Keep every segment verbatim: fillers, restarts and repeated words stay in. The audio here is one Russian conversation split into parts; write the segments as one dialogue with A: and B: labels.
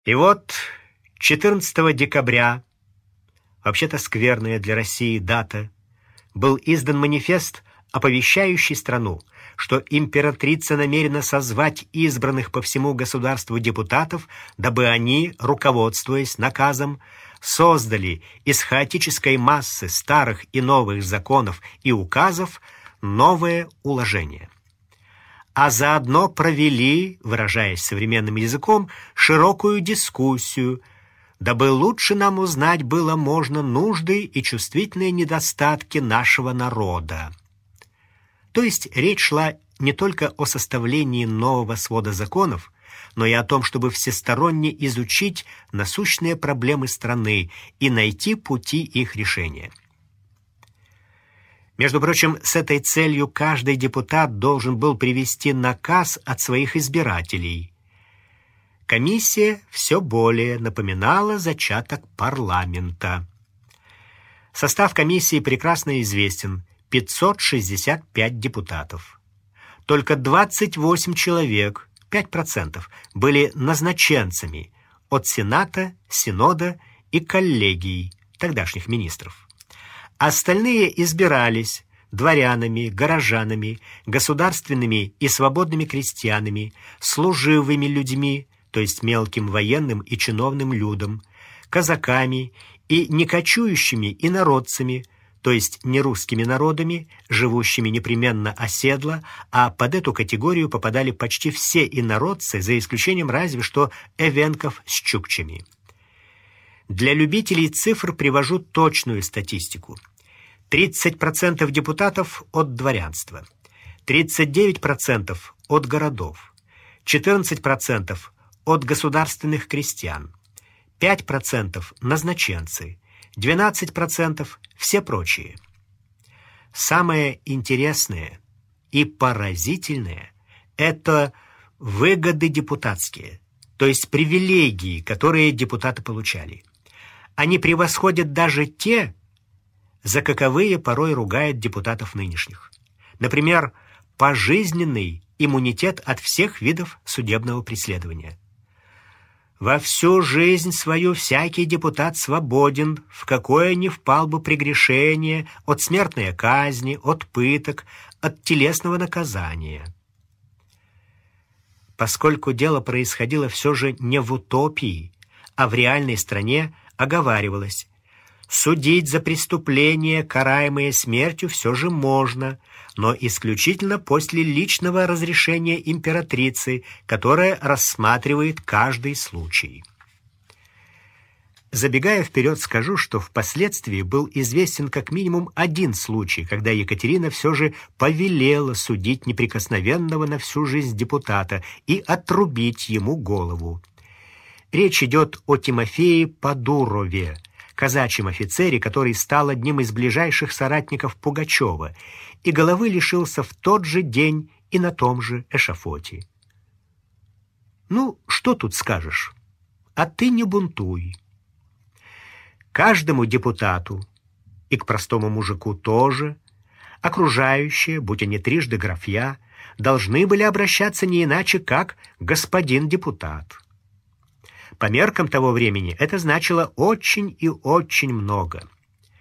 A: И вот четырнадцатого декабря, вообще-то скверная для России дата, был издан манифест, оповещающий страну, что императрица намерена созвать избранных по всему государству депутатов, дабы они, руководствуясь наказом, создали из хаотической массы старых и новых законов и указов новое уложение. А заодно провели, выражаясь современным языком, широкую дискуссию, дабы лучше нам узнать было можно нужды и чувствительные недостатки нашего народа. То есть речь шла не только о составлении нового свода законов, но и о том, чтобы всесторонне изучить насущные проблемы страны и найти пути их решения. Между прочим, с этой целью каждый депутат должен был привести наказ от своих избирателей. Комиссия все более напоминала зачаток парламента. Состав комиссии прекрасно известен – пятьсот шестьдесят пять депутатов. Только двадцать восемь человек, пять процентов, были назначенцами от Сената, Синода и коллегий тогдашних министров. Остальные избирались дворянами, горожанами, государственными и свободными крестьянами, служивыми людьми, то есть мелким военным и чиновным людом, казаками и некочующими инородцами, то есть нерусскими народами, живущими непременно оседло, а под эту категорию попадали почти все инородцы, за исключением разве что эвенков с чукчами. Для любителей цифр привожу точную статистику. тридцать процентов депутатов от дворянства, тридцать девять процентов от городов, четырнадцать процентов от государственных крестьян, пять процентов назначенцы, двенадцать процентов все прочие. Самое интересное и поразительное – это выгоды депутатские, то есть привилегии, которые депутаты получали. Они превосходят даже те, за каковые порой ругают депутатов нынешних. Например, пожизненный иммунитет от всех видов судебного преследования. Во всю жизнь свою всякий депутат свободен, в какое не впал бы прегрешение, от смертной казни, от пыток, от телесного наказания. Поскольку дело происходило все же не в утопии, а в реальной стране, оговаривалось: судить за преступления, караемые смертью, все же можно, но исключительно после личного разрешения императрицы, которая рассматривает каждый случай. Забегая вперед, скажу, что впоследствии был известен как минимум один случай, когда Екатерина все же повелела судить неприкосновенного на всю жизнь депутата и отрубить ему голову. Речь идет о Тимофее Подурове, казачьем офицере, который стал одним из ближайших соратников Пугачева, и головы лишился в тот же день и на том же эшафоте. Ну, что тут скажешь? А ты не бунтуй. Каждому депутату, и к простому мужику тоже, окружающие, будь они трижды графья, должны были обращаться не иначе, как «господин депутат». По меркам того времени это значило очень и очень много.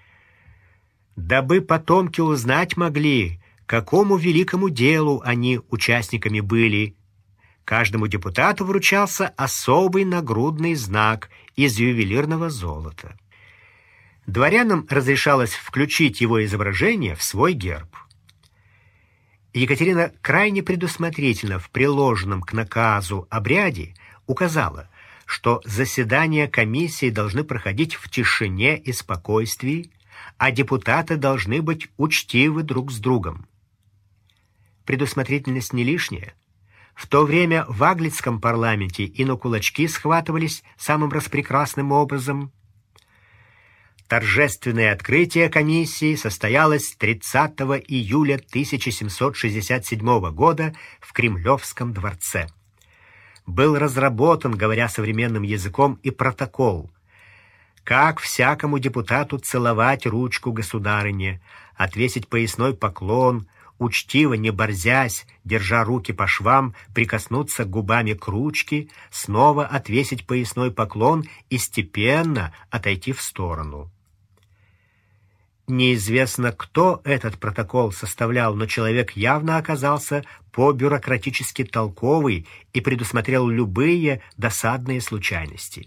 A: Дабы потомки узнать могли, какому великому делу они участниками были, каждому депутату вручался особый нагрудный знак из ювелирного золота. Дворянам разрешалось включить его изображение в свой герб. Екатерина крайне предусмотрительно в приложенном к наказу обряде указала, что заседания комиссии должны проходить в тишине и спокойствии, а депутаты должны быть учтивы друг с другом. Предусмотрительность не лишняя. В то время в Аглицком парламенте и на кулачки схватывались самым распрекрасным образом. Торжественное открытие комиссии состоялось тридцатого июля тысяча семьсот шестьдесят седьмого года в Кремлевском дворце. Был разработан, говоря современным языком, и протокол, как всякому депутату целовать ручку государыне, отвесить поясной поклон, учтиво, не борзясь, держа руки по швам, прикоснуться губами к ручке, снова отвесить поясной поклон и степенно отойти в сторону. Неизвестно, кто этот протокол составлял, но человек явно оказался по-бюрократически толковый и предусмотрел любые досадные случайности.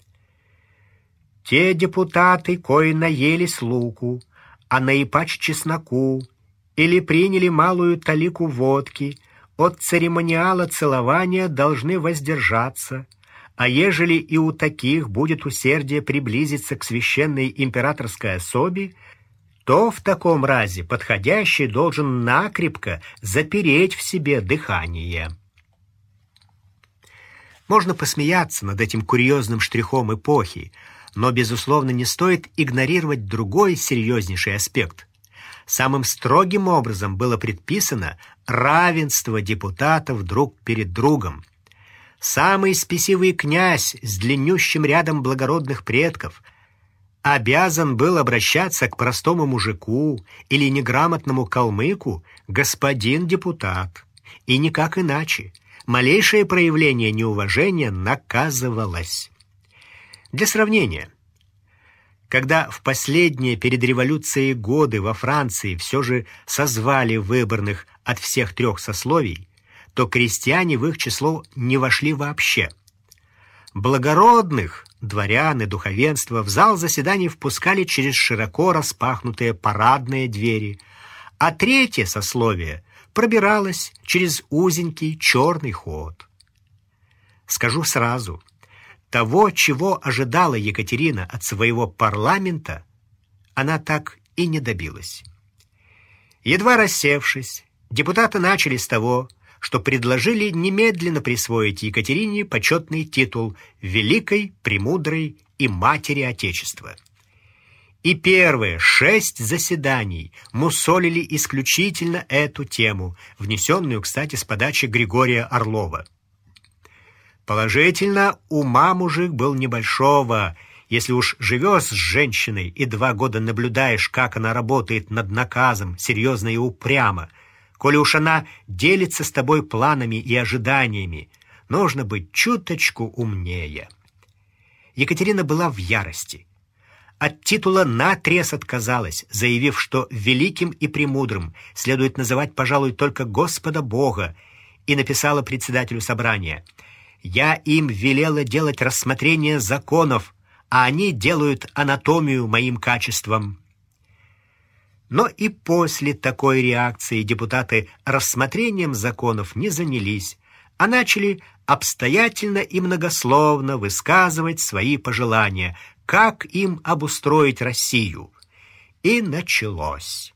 A: Те депутаты, кои наелись луку, а наипаче чесноку, или приняли малую талику водки, от церемониала целования должны воздержаться, а ежели и у таких будет усердие приблизиться к священной императорской особе, то в таком разе подходящий должен накрепко запереть в себе дыхание. Можно посмеяться над этим курьезным штрихом эпохи, но, безусловно, не стоит игнорировать другой серьезнейший аспект. Самым строгим образом было предписано равенство депутатов друг перед другом. Самый спесивый князь с длиннющим рядом благородных предков обязан был обращаться к простому мужику или неграмотному калмыку господин депутат, и никак иначе. Малейшее проявление неуважения наказывалось. Для сравнения, когда в последние перед революцией годы во Франции все же созвали выборных от всех трех сословий, то крестьяне в их число не вошли вообще. Благородных, дворян и духовенство в зал заседаний впускали через широко распахнутые парадные двери, а третье сословие пробиралось через узенький черный ход. Скажу сразу, того, чего ожидала Екатерина от своего парламента, она так и не добилась. Едва рассевшись, депутаты начали с того, что предложили немедленно присвоить Екатерине почетный титул «Великой, Премудрой и Матери Отечества». И первые шесть заседаний мусолили исключительно эту тему, внесенную, кстати, с подачи Григория Орлова. Положительно, ума мужик был небольшого. Если уж живешь с женщиной и два года наблюдаешь, как она работает над наказом, серьезно и упрямо, коли уж она делится с тобой планами и ожиданиями, нужно быть чуточку умнее. Екатерина была в ярости. От титула наотрез отказалась, заявив, что великим и премудрым следует называть, пожалуй, только Господа Бога, и написала председателю собрания: «Я им велела делать рассмотрение законов, а они делают анатомию моим качествам». Но и после такой реакции депутаты рассмотрением законов не занялись, а начали обстоятельно и многословно высказывать свои пожелания, как им обустроить Россию. И началось.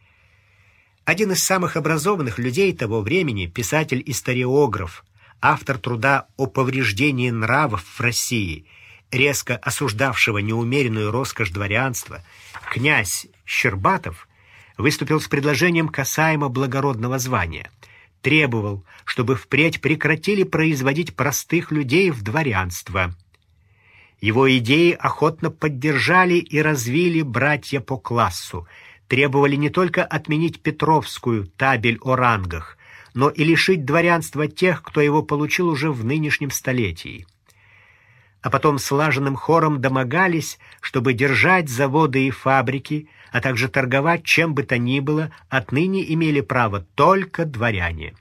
A: Один из самых образованных людей того времени, писатель-историограф, автор труда о повреждении нравов в России, резко осуждавшего неумеренную роскошь дворянства, князь Щербатов, выступил с предложением касаемо благородного звания. Требовал, чтобы впредь прекратили производить простых людей в дворянство. Его идеи охотно поддержали и развили братья по классу, требовали не только отменить Петровскую табель о рангах, но и лишить дворянства тех, кто его получил уже в нынешнем столетии. А потом слаженным хором домогались, чтобы держать заводы и фабрики, а также торговать чем бы то ни было, отныне имели право только дворяне.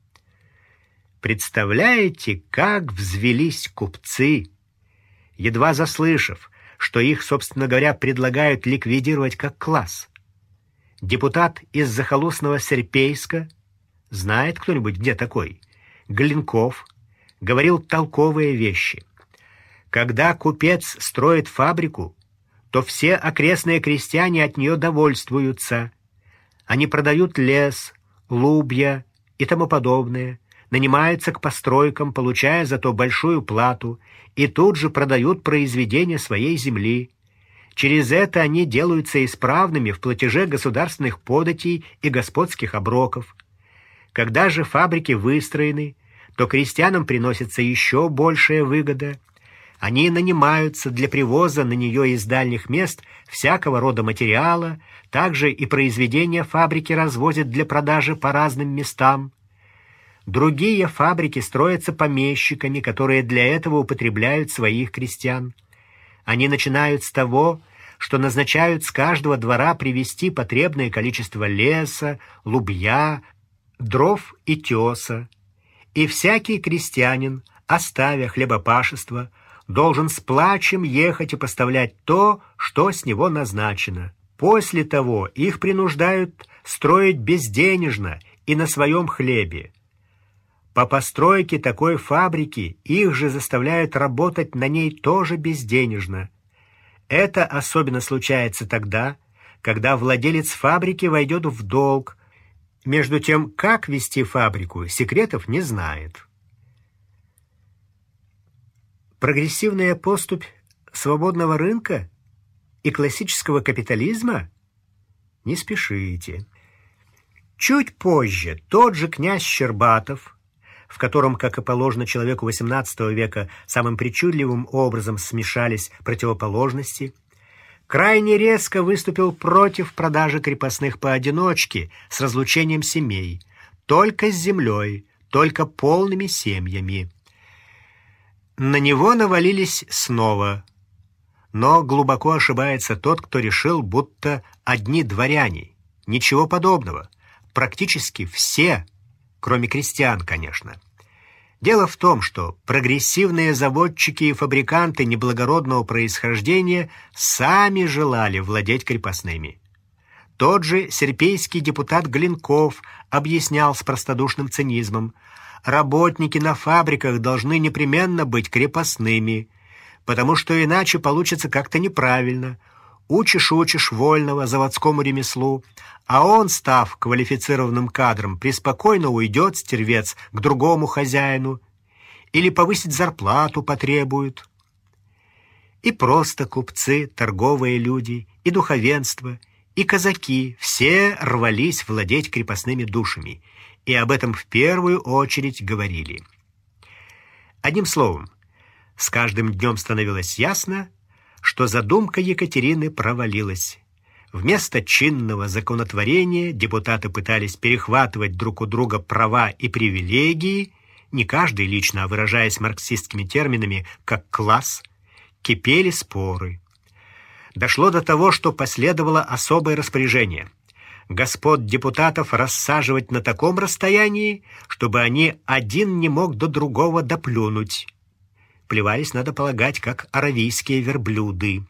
A: Представляете, как взвелись купцы, едва заслышав, что их, собственно говоря, предлагают ликвидировать как класс. Депутат из захолустного Серпейска, знает кто-нибудь, где такой, Глинков, говорил толковые вещи. Когда купец строит фабрику, то все окрестные крестьяне от нее довольствуются. Они продают лес, лубья и тому подобное, нанимаются к постройкам, получая зато большую плату, и тут же продают произведения своей земли. Через это они делаются исправными в платеже государственных податей и господских оброков. Когда же фабрики выстроены, то крестьянам приносится еще большая выгода. Они нанимаются для привоза на нее из дальних мест всякого рода материала, Также и произведения фабрики развозят для продажи по разным местам. Другие фабрики строятся помещиками, которые для этого употребляют своих крестьян. Они начинают с того, что назначают с каждого двора привезти потребное количество леса, лубья, дров и теса. И всякий крестьянин, оставя хлебопашество, должен с плачем ехать и поставлять то, что с него назначено. После того их принуждают строить безденежно и на своем хлебе. По постройке такой фабрики их же заставляют работать на ней тоже безденежно. Это особенно случается тогда, когда владелец фабрики войдет в долг. Между тем, как вести фабрику, секретов не знает. Прогрессивная поступь свободного рынка и классического капитализма? Не спешите. Чуть позже тот же князь Щербатов, в котором, как и положено человеку восемнадцатого века, самым причудливым образом смешались противоположности, крайне резко выступил против продажи крепостных поодиночке с разлучением семей, только с землей, только полными семьями. На него навалились снова, но глубоко ошибается тот, кто решил, будто одни дворяне. Ничего подобного. Практически все, кроме крестьян, конечно. Дело в том, что прогрессивные заводчики и фабриканты неблагородного происхождения сами желали владеть крепостными. Тот же серпейский депутат Глинков объяснял с простодушным цинизмом: работники на фабриках должны непременно быть крепостными, потому что иначе получится как-то неправильно. Учишь-учишь вольного заводскому ремеслу, а он, став квалифицированным кадром, преспокойно уйдет, стервец, к другому хозяину или повысить зарплату потребует. И просто купцы, торговые люди, и духовенство, и казаки все рвались владеть крепостными душами, и об этом в первую очередь говорили. Одним словом, с каждым днем становилось ясно, что задумка Екатерины провалилась. Вместо чинного законотворения депутаты пытались перехватывать друг у друга права и привилегии, не каждый лично, а выражаясь марксистскими терминами, как класс, кипели споры. Дошло до того, что последовало особое распоряжение: господ депутатов рассаживать на таком расстоянии, чтобы они один не мог до другого доплюнуть. Плевались, надо полагать, как аравийские верблюды.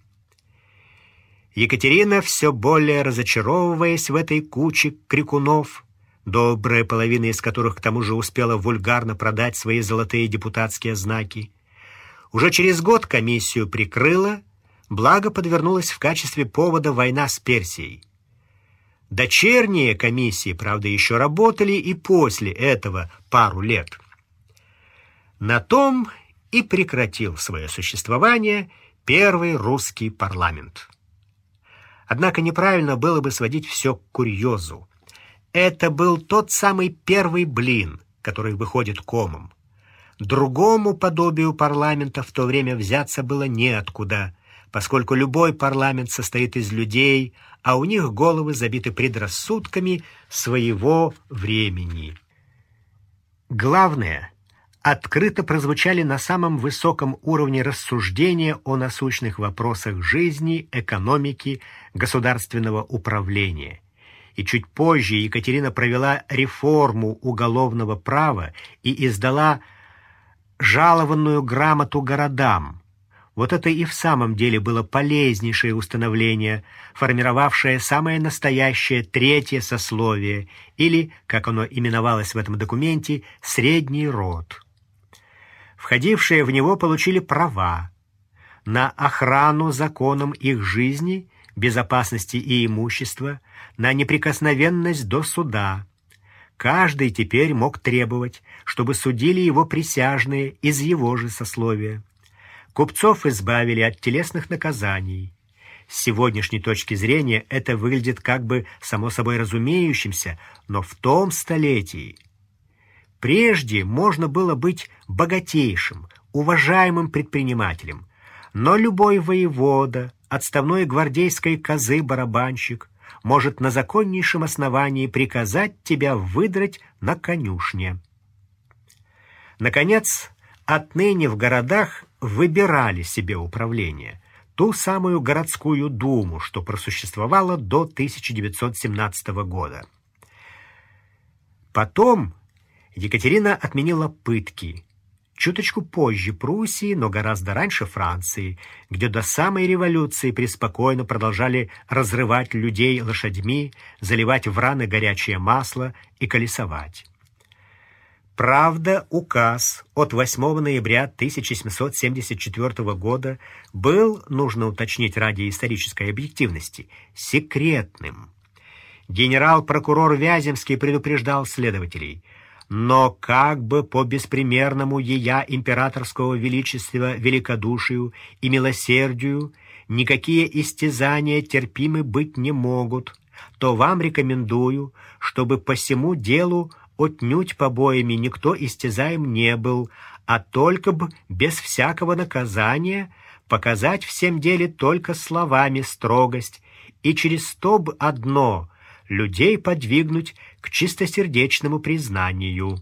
A: Екатерина, все более разочаровываясь в этой куче крикунов, добрая половина из которых к тому же успела вульгарно продать свои золотые депутатские знаки, уже через год комиссию прикрыла, благо подвернулась в качестве повода война с Персией. Дочерние комиссии, правда, еще работали и после этого пару лет. На том и прекратил свое существование первый русский парламент. Однако неправильно было бы сводить все к курьезу. Это был тот самый первый блин, который выходит комом. Другому подобию парламента в то время взяться было неоткуда, поскольку любой парламент состоит из людей, а у них головы забиты предрассудками своего времени. Главное, открыто прозвучали на самом высоком уровне рассуждения о насущных вопросах жизни, экономики, государственного управления. И чуть позже Екатерина провела реформу уголовного права и издала жалованную грамоту городам. Вот это и в самом деле было полезнейшее установление, формировавшее самое настоящее третье сословие, или, как оно именовалось в этом документе, средний род. Входившие в него получили права на охрану законом их жизни, безопасности и имущества, на неприкосновенность до суда. Каждый теперь мог требовать, чтобы судили его присяжные из его же сословия. Купцов избавили от телесных наказаний. С сегодняшней точки зрения это выглядит как бы само собой разумеющимся, но в том столетии прежде можно было быть богатейшим, уважаемым предпринимателем, но любой воевода, отставной гвардейской козы барабанщик может на законнейшем основании приказать тебя выдрать на конюшне. Наконец, отныне в городах выбирали себе управление, ту самую городскую думу, что просуществовала до тысяча девятьсот семнадцатого года. Потом Екатерина отменила пытки, чуточку позже Пруссии, но гораздо раньше Франции, где до самой революции преспокойно продолжали разрывать людей лошадьми, заливать в раны горячее масло и колесовать. Правда, указ от восьмого ноября тысяча семьсот семьдесят четвёртого года был, нужно уточнить ради исторической объективности, секретным. Генерал-прокурор Вяземский предупреждал следователей: но как бы по беспримерному ея императорского величества великодушию и милосердию никакие истязания терпимы быть не могут, то вам рекомендую, чтобы по сему делу отнюдь побоями никто истязаем не был, а только б без всякого наказания показать всем деле только словами строгость, и через то б одно людей подвигнуть к чистосердечному признанию.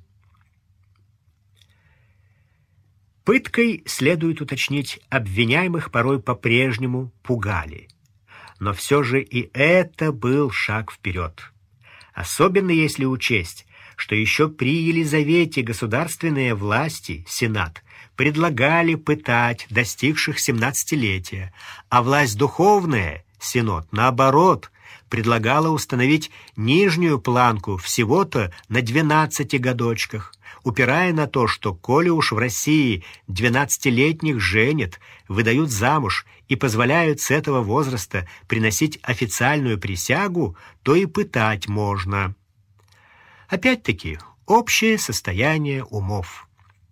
A: Пыткой, следует уточнить, обвиняемых порой по-прежнему пугали. Но все же и это был шаг вперед. Особенно если учесть, что еще при Елизавете государственные власти, Сенат, предлагали пытать достигших семнадцатилетия, а власть духовная, Синод, наоборот, предлагала установить нижнюю планку всего-то на двенадцати годочках, упирая на то, что коли уж в России двенадцатилетних женят, выдают замуж и позволяют с этого возраста приносить официальную присягу, то и пытать можно. Опять-таки, общее состояние умов.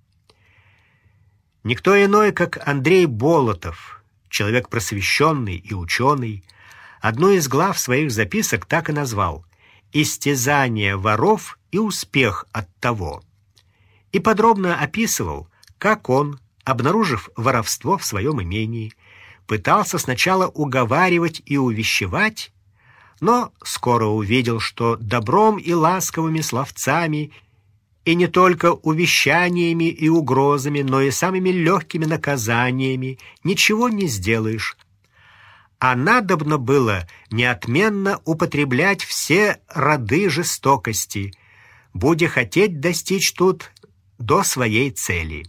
A: Никто иной, как Андрей Болотов, человек просвещенный и ученый, одну из глав своих записок так и назвал «Истязание воров и успех от того», и подробно описывал, как он, обнаружив воровство в своем имении, пытался сначала уговаривать и увещевать, но скоро увидел, что добром и ласковыми словцами, и не только увещаниями и угрозами, но и самыми легкими наказаниями ничего не сделаешь, а надобно было неотменно употреблять все роды жестокости, будя хотеть достичь тут до своей цели.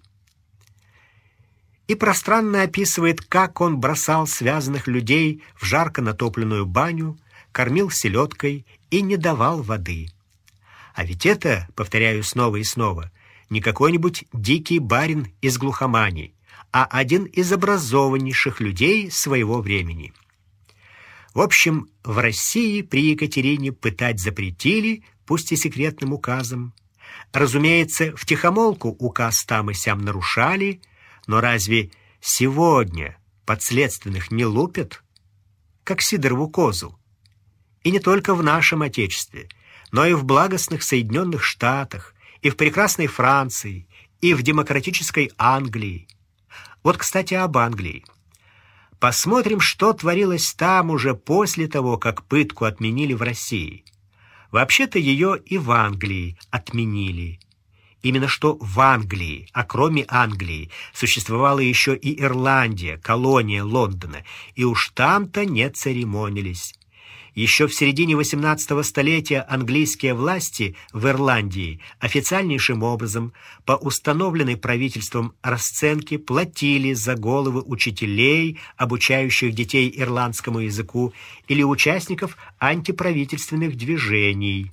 A: И пространно описывает, как он бросал связанных людей в жарко натопленную баню, кормил селедкой и не давал воды. А ведь это, повторяю снова и снова, не какой-нибудь дикий барин из глухомани, а один из образованнейших людей своего времени. В общем, в России при Екатерине пытать запретили, пусть и секретным указом. Разумеется, втихомолку указ там и сям нарушали, но разве сегодня подследственных не лупят, как Сидорову козу? И не только в нашем Отечестве, но и в благостных Соединенных Штатах, и в прекрасной Франции, и в демократической Англии. Вот, кстати, об Англии. Посмотрим, что творилось там уже после того, как пытку отменили в России. Вообще-то ее и в Англии отменили. Именно что в Англии, а кроме Англии, существовала еще и Ирландия, колония Лондона, и уж там-то не церемонились. Еще в середине восемнадцатого столетия английские власти в Ирландии официальнейшим образом по установленной правительством расценке платили за головы учителей, обучающих детей ирландскому языку, или участников антиправительственных движений.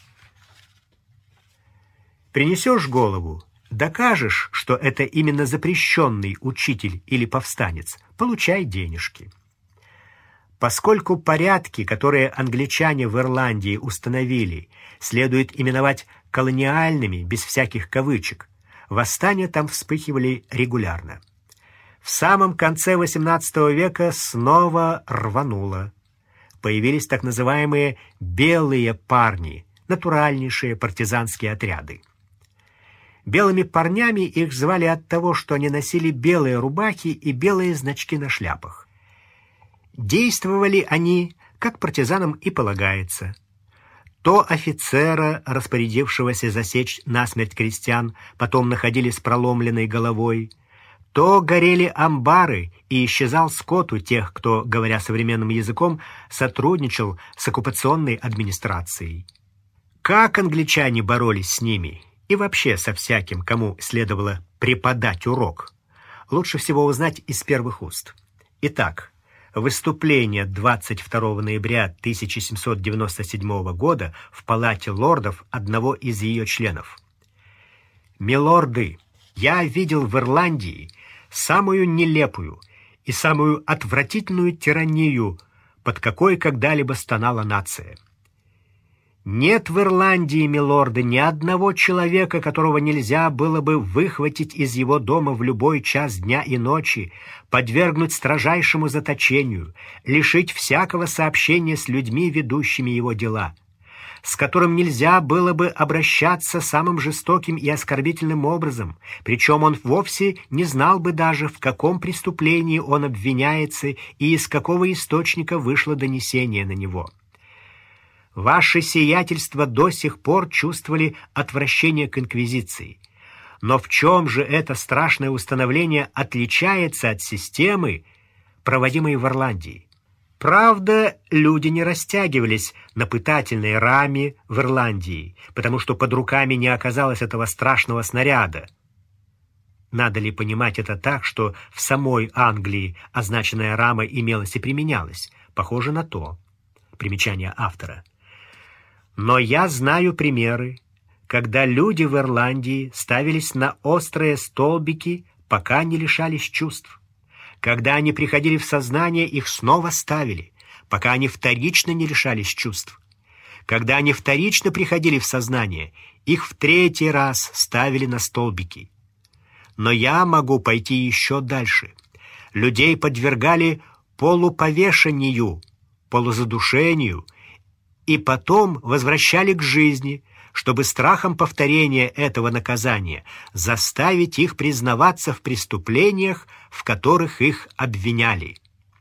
A: Принесешь голову, докажешь, что это именно запрещенный учитель или повстанец, получай денежки. Поскольку порядки, которые англичане в Ирландии установили, следует именовать колониальными, без всяких кавычек, восстания там вспыхивали регулярно. В самом конце восемнадцатого века снова рвануло. Появились так называемые «белые парни», натуральнейшие партизанские отряды. Белыми парнями их звали от того, что они носили белые рубахи и белые значки на шляпах. Действовали они как партизанам и полагается. То офицера, распорядившегося засечь насмерть крестьян, потом находили с проломленной головой, то горели амбары и исчезал скот у тех, кто, говоря современным языком, сотрудничал с оккупационной администрацией. Как англичане боролись с ними и вообще со всяким, кому следовало преподать урок, лучше всего узнать из первых уст. Итак, выступление двадцать второго ноября тысяча семьсот девяносто седьмого года в Палате лордов одного из ее членов. «Милорды, я видел в Ирландии самую нелепую и самую отвратительную тиранию, под какой когда-либо стонала нация. Нет в Ирландии, милорды, ни одного человека, которого нельзя было бы выхватить из его дома в любой час дня и ночи, подвергнуть строжайшему заточению, лишить всякого сообщения с людьми, ведущими его дела, с которым нельзя было бы обращаться самым жестоким и оскорбительным образом, причем он вовсе не знал бы даже, в каком преступлении он обвиняется и из какого источника вышло донесение на него. Ваше сиятельство до сих пор чувствовали отвращение к инквизиции. Но в чем же это страшное установление отличается от системы, проводимой в Ирландии? Правда, люди не растягивались на пытательной раме в Ирландии, потому что под руками не оказалось этого страшного снаряда. Надо ли понимать это так, что в самой Англии означенная рама имелась и применялась? Похоже на то. Примечание автора. Но я знаю примеры, когда люди в Ирландии ставились на острые столбики, пока не лишались чувств. Когда они приходили в сознание, их снова ставили, пока они вторично не лишались чувств. Когда они вторично приходили в сознание, их в третий раз ставили на столбики. Но я могу пойти еще дальше. Людей подвергали полуповешению, полузадушению, и потом возвращали к жизни, чтобы страхом повторения этого наказания заставить их признаваться в преступлениях, в которых их обвиняли.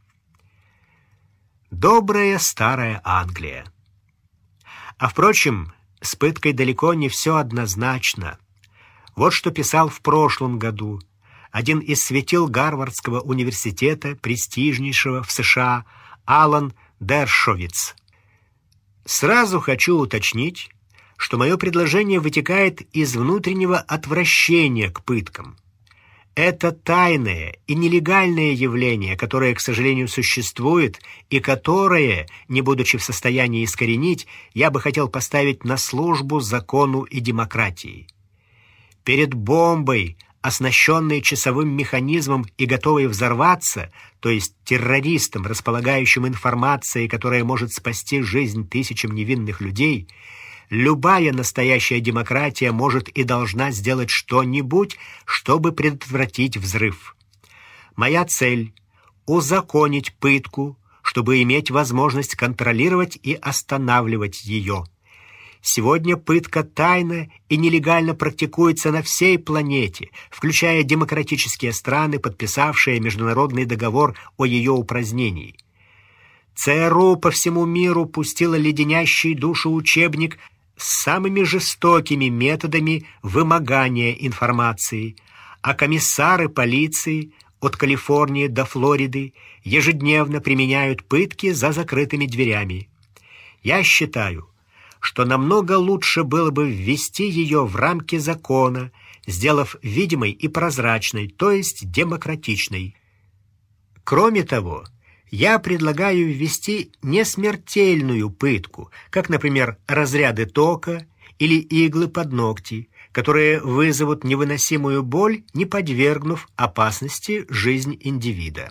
A: Добрая старая Англия. А впрочем, с пыткой далеко не все однозначно. Вот что писал в прошлом году один из светил Гарвардского университета, престижнейшего в США, Алан Дершовиц. Сразу хочу уточнить, что мое предложение вытекает из внутреннего отвращения к пыткам. Это тайное и нелегальное явление, которое, к сожалению, существует, и которое, не будучи в состоянии искоренить, я бы хотел поставить на службу закону и демократии. Перед бомбой, оснащенной часовым механизмом и готовой взорваться, то есть террористом, располагающим информацией, которая может спасти жизнь тысячам невинных людей, любая настоящая демократия может и должна сделать что-нибудь, чтобы предотвратить взрыв. Моя цель — узаконить пытку, чтобы иметь возможность контролировать и останавливать ее. Сегодня пытка тайно и нелегально практикуется на всей планете, включая демократические страны, подписавшие международный договор о ее упразднении. ЦРУ по всему миру пустила леденящий душу учебник с самыми жестокими методами вымогания информации, а комиссары полиции от Калифорнии до Флориды ежедневно применяют пытки за закрытыми дверями. Я считаю, что намного лучше было бы ввести ее в рамки закона, сделав видимой и прозрачной, то есть демократичной. Кроме того, я предлагаю ввести несмертельную пытку, как, например, разряды тока или иглы под ногти, которые вызовут невыносимую боль, не подвергнув опасности жизнь индивида.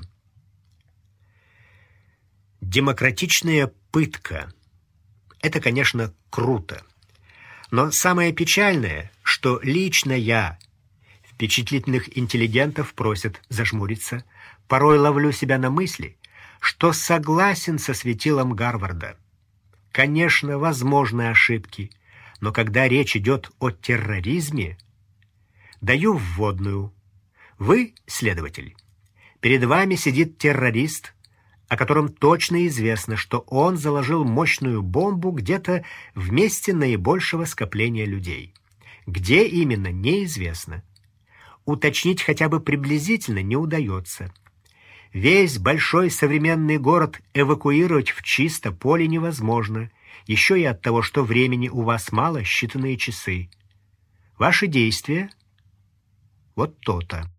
A: Демократичная пытка — это, конечно, круто. Но самое печальное, что лично я, впечатлительных интеллигентов просят зажмуриться, порой ловлю себя на мысли, что согласен со светилом Гарварда. Конечно, возможны ошибки, но когда речь идет о терроризме, даю вводную. Вы, следователь, перед вами сидит террорист, о котором точно известно, что он заложил мощную бомбу где-то в месте наибольшего скопления людей. Где именно, неизвестно. Уточнить хотя бы приблизительно не удается. Весь большой современный город эвакуировать в чисто поле невозможно, еще и от того, что времени у вас мало, считанные часы. Ваши действия — вот то-то.